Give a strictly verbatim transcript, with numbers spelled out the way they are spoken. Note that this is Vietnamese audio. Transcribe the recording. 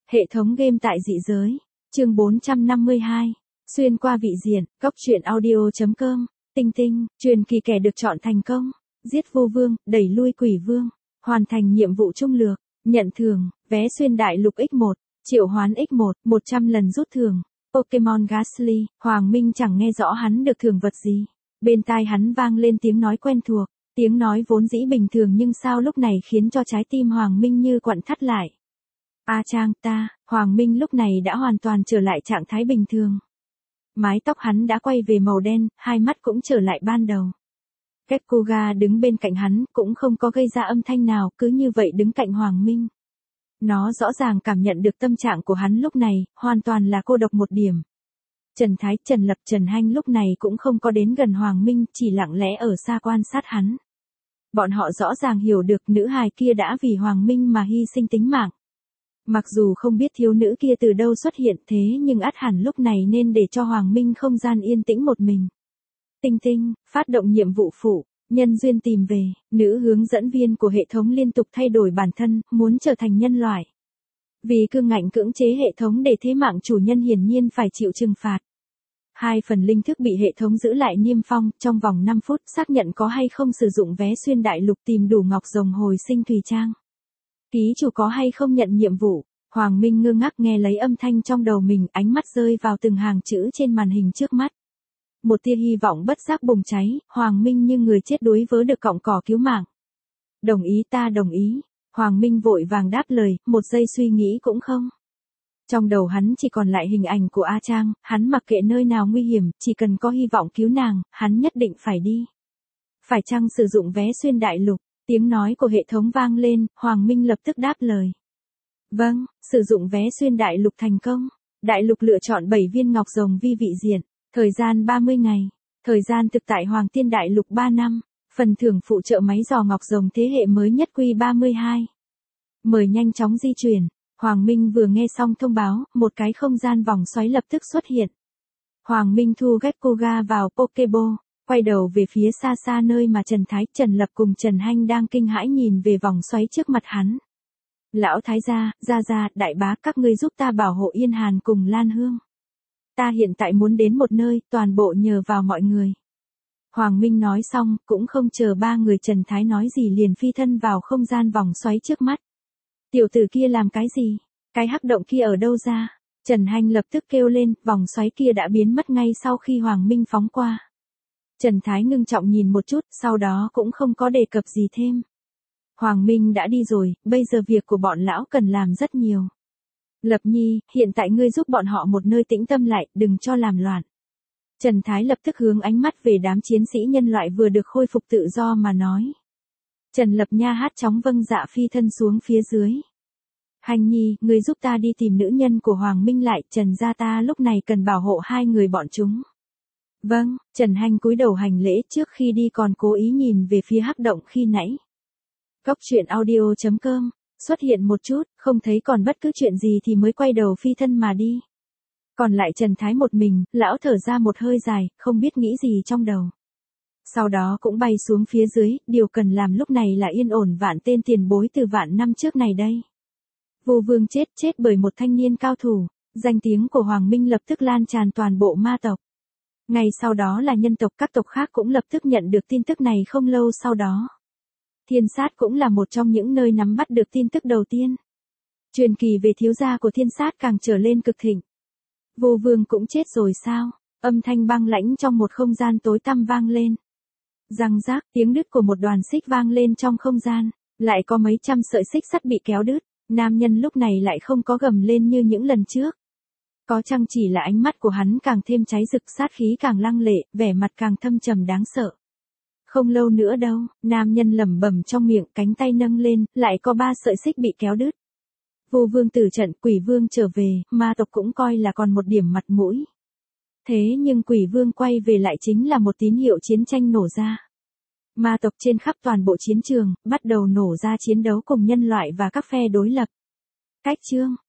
Hệ thống game tại dị giới. Chương bốn trăm năm mươi hai. Xuyên qua vị diện. Góc truyện audio.com. Tinh tinh, truyền kỳ kẻ được chọn thành công. Giết vô vương, đẩy lui quỷ vương. Hoàn thành nhiệm vụ trung lược. Nhận thưởng, vé xuyên đại lục x một. Triệu hoán x một, một trăm lần rút thưởng. Pokemon Ghastly. Hoàng Minh chẳng nghe rõ hắn được thưởng vật gì. Bên tai hắn vang lên tiếng nói quen thuộc. Tiếng nói vốn dĩ bình thường nhưng sao lúc này khiến cho trái tim Hoàng Minh như quặn thắt lại. A Trang ta, Hoàng Minh lúc này đã hoàn toàn trở lại trạng thái bình thường. Mái tóc hắn đã quay về màu đen, hai mắt cũng trở lại ban đầu. Gekkoga đứng bên cạnh hắn, cũng không có gây ra âm thanh nào, cứ như vậy đứng cạnh Hoàng Minh. Nó rõ ràng cảm nhận được tâm trạng của hắn lúc này, hoàn toàn là cô độc một điểm. Trần Thái, Trần Lập, Trần Hanh lúc này cũng không có đến gần Hoàng Minh, chỉ lặng lẽ ở xa quan sát hắn. Bọn họ rõ ràng hiểu được nữ hài kia đã vì Hoàng Minh mà hy sinh tính mạng. Mặc dù không biết thiếu nữ kia từ đâu xuất hiện thế nhưng ắt hẳn lúc này nên để cho Hoàng Minh không gian yên tĩnh một mình. Tinh tinh, phát động nhiệm vụ phụ, nhân duyên tìm về, nữ hướng dẫn viên của hệ thống liên tục thay đổi bản thân, muốn trở thành nhân loại. Vì cương ngạnh cưỡng chế hệ thống để thế mạng chủ nhân hiển nhiên phải chịu trừng phạt. Hai phần linh thức bị hệ thống giữ lại niêm phong, trong vòng năm phút xác nhận có hay không sử dụng vé xuyên đại lục tìm đủ ngọc rồng hồi sinh thùy trang. Ký chủ có hay không nhận nhiệm vụ. Hoàng Minh ngơ ngác nghe lấy âm thanh trong đầu mình, ánh mắt rơi vào từng hàng chữ trên màn hình trước mắt. Một tia hy vọng bất giác bùng cháy, Hoàng Minh như người chết đuối vớ được cọng cỏ cứu mạng. Đồng ý, ta đồng ý. Hoàng Minh vội vàng đáp lời, một giây suy nghĩ cũng không. Trong đầu hắn chỉ còn lại hình ảnh của A Trang, hắn mặc kệ nơi nào nguy hiểm, chỉ cần có hy vọng cứu nàng, hắn nhất định phải đi. Phải chăng sử dụng vé xuyên đại lục? Tiếng nói của hệ thống vang lên, Hoàng Minh lập tức đáp lời. Vâng, sử dụng vé xuyên đại lục thành công. Đại lục lựa chọn bảy viên ngọc rồng vi vị diện. Thời gian ba mươi ngày. Thời gian thực tại Hoàng Tiên đại lục ba năm. Phần thưởng phụ trợ máy dò ngọc rồng thế hệ mới nhất Q ba mươi hai. Mời nhanh chóng di chuyển. Hoàng Minh vừa nghe xong thông báo, một cái không gian vòng xoáy lập tức xuất hiện. Hoàng Minh thu Gekkoga vào Pokeball, quay đầu về phía xa xa nơi mà Trần Thái, Trần Lập cùng Trần Hanh đang kinh hãi nhìn về vòng xoáy trước mặt hắn. Lão Thái gia, gia gia, đại bá, các ngươi giúp ta bảo hộ Yên Hàn cùng Lan Hương. Ta hiện tại muốn đến một nơi, toàn bộ nhờ vào mọi người. Hoàng Minh nói xong, cũng không chờ ba người Trần Thái nói gì liền phi thân vào không gian vòng xoáy trước mắt. Tiểu tử kia làm cái gì? Cái hắc động kia ở đâu ra? Trần Hanh lập tức kêu lên, vòng xoáy kia đã biến mất ngay sau khi Hoàng Minh phóng qua. Trần Thái ngưng trọng nhìn một chút, sau đó cũng không có đề cập gì thêm. Hoàng Minh đã đi rồi, bây giờ việc của bọn lão cần làm rất nhiều. Lập Nhi, hiện tại ngươi giúp bọn họ một nơi tĩnh tâm lại, đừng cho làm loạn. Trần Thái lập tức hướng ánh mắt về đám chiến sĩ nhân loại vừa được khôi phục tự do mà nói. Trần Lập nha hát chóng vâng dạ phi thân xuống phía dưới. Hành Nhi, ngươi giúp ta đi tìm nữ nhân của Hoàng Minh lại, Trần gia ta lúc này cần bảo hộ hai người bọn chúng. Vâng, Trần Hanh cúi đầu hành lễ trước khi đi còn cố ý nhìn về phía hắc động khi nãy. Góc truyện audio.com, xuất hiện một chút, không thấy còn bất cứ chuyện gì thì mới quay đầu phi thân mà đi. Còn lại Trần Thái một mình, lão thở ra một hơi dài, không biết nghĩ gì trong đầu. Sau đó cũng bay xuống phía dưới, điều cần làm lúc này là yên ổn vạn tên tiền bối từ vạn năm trước này đây. Vô vương chết chết bởi một thanh niên cao thủ, danh tiếng của Hoàng Minh lập tức lan tràn toàn bộ ma tộc. Ngay sau đó là nhân tộc, các tộc khác cũng lập tức nhận được tin tức này không lâu sau đó. Thiên sát cũng là một trong những nơi nắm bắt được tin tức đầu tiên. Truyền kỳ về thiếu gia của thiên sát càng trở lên cực thịnh. Vô vương cũng chết rồi sao? Âm thanh băng lãnh trong một không gian tối tăm vang lên. Răng rác, tiếng đứt của một đoàn xích vang lên trong không gian. Lại có mấy trăm sợi xích sắt bị kéo đứt. Nam nhân lúc này lại không có gầm lên như những lần trước. Có chăng chỉ là ánh mắt của hắn càng thêm cháy rực, sát khí càng lăng lệ, vẻ mặt càng thâm trầm đáng sợ. Không lâu nữa đâu, nam nhân lẩm bẩm trong miệng, cánh tay nâng lên, lại có ba sợi xích bị kéo đứt. Vô vương tử trận, quỷ vương trở về, ma tộc cũng coi là còn một điểm mặt mũi. Thế nhưng quỷ vương quay về lại chính là một tín hiệu chiến tranh nổ ra. Ma tộc trên khắp toàn bộ chiến trường, bắt đầu nổ ra chiến đấu cùng nhân loại và các phe đối lập. Cách chương,